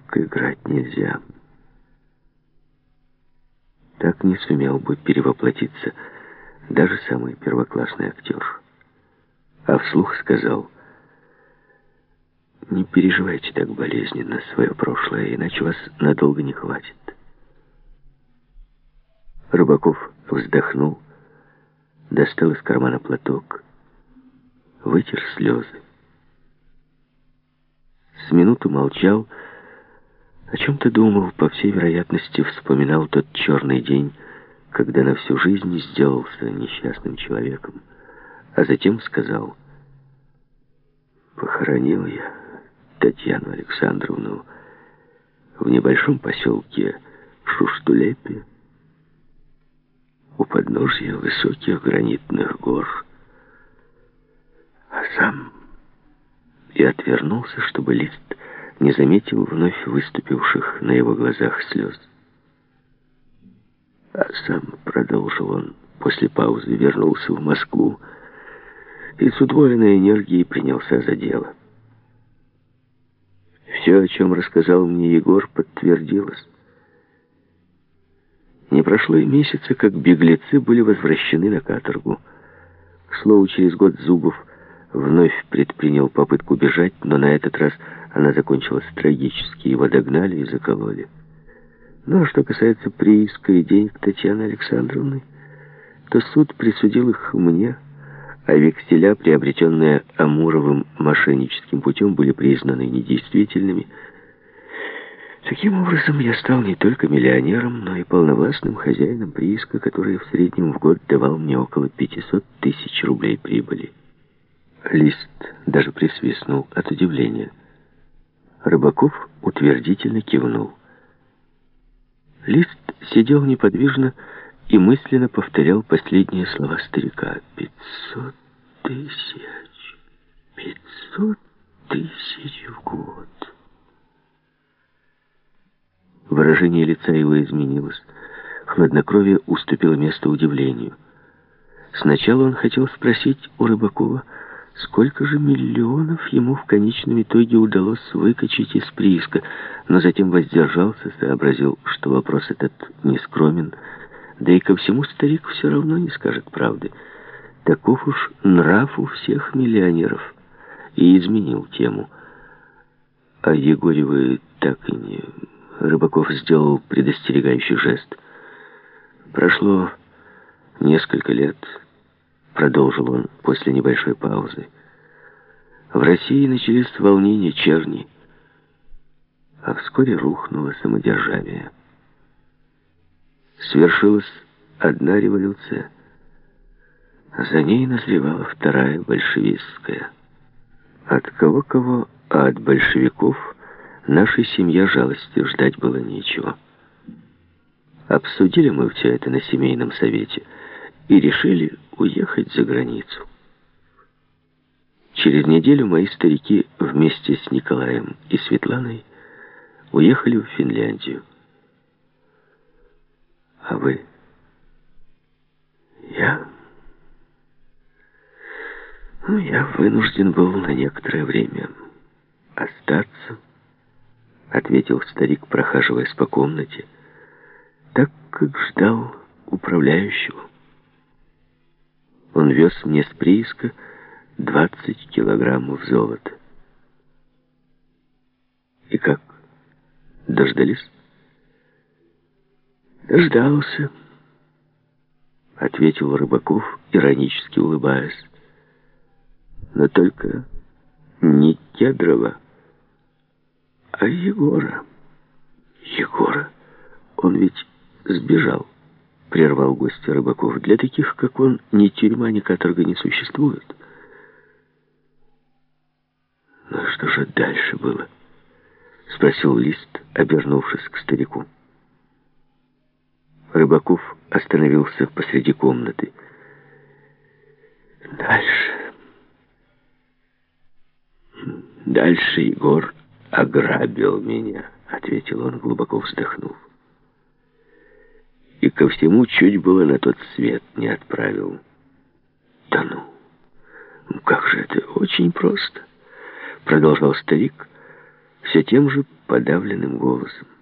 играть нельзя. Так не сумел бы перевоплотиться даже самый первоклассный актер. А вслух сказал: «Не переживайте так болезненно свое прошлое, иначе вас надолго не хватит». Рыбаков вздохнул, достал из кармана платок, вытер слезы. С минуту молчал, о чем-то думал, по всей вероятности вспоминал тот черный день, когда на всю жизнь сделался несчастным человеком, а затем сказал: «Похоронил я Татьяну Александровну в небольшом поселке Шуштулепе у подножья высоких гранитных гор, а сам...» И отвернулся, чтобы Лист не заметил вновь выступивших на его глазах слез. А сам, продолжил он, после паузы вернулся в Москву и с удвоенной энергией принялся за дело. Все, о чем рассказал мне Егор, подтвердилось. Не прошло и месяца, как беглецы были возвращены на каторгу. К слову, через год Зубов вновь предпринял попытку бежать, но на этот раз она закончилась трагически. Его догнали и закололи. Ну, а что касается прииска и денег Татьяны Александровны, то суд присудил их мне, а векселя, приобретенные Амуровым мошенническим путем, были признаны недействительными. Таким образом, я стал не только миллионером, но и полновластным хозяином прииска, который в среднем в год давал мне около 500 тысяч рублей прибыли. Лист даже присвистнул от удивления. Рыбаков утвердительно кивнул. Лист сидел неподвижно и мысленно повторял последние слова старика. 500 тысяч. 500 тысяч в год. Выражение лица его изменилось. Хладнокровие уступило место удивлению. Сначала он хотел спросить у Рыбакова, сколько же миллионов ему в конечном итоге удалось выкачать из прииска, но затем воздержался, сообразил, что вопрос этот нескромен, да и ко всему старик все равно не скажет правды. Таков уж нрав у всех миллионеров, и изменил тему. «А Егоре вы так и не...» Рыбаков сделал предостерегающий жест. «Прошло несколько лет», — продолжил он после небольшой паузы. «В России начались волнения черни, а вскоре рухнуло самодержавие. Свершилась одна революция, а за ней назревала вторая, большевистская. От кого-кого, а от большевиков нашей семье жалости ждать было нечего. Обсудили мы все это на семейном совете и решили уехать за границу. Через неделю мои старики вместе с Николаем и Светланой уехали в Финляндию. А вы? Я вынужден был на некоторое время остаться, ответил старик, прохаживаясь по комнате, так как ждал управляющего. Он вез мне с прииска 20 килограммов золота. И как? Дождались? Дождался, ответил Рыбаков, иронически улыбаясь. Но только не Кедрова, а Егора. Егора? Он ведь сбежал, прервал гостя Рыбаков. Для таких, как он, ни тюрьма, ни каторга не существует. Ну что же дальше было? Спросил Лист, обернувшись к старику. Рыбаков остановился посреди комнаты. Дальше Егор ограбил меня, ответил он, глубоко вздохнув. И ко всему чуть было на тот свет не отправил. Да ну как же это? Очень просто, продолжал старик, все тем же подавленным голосом.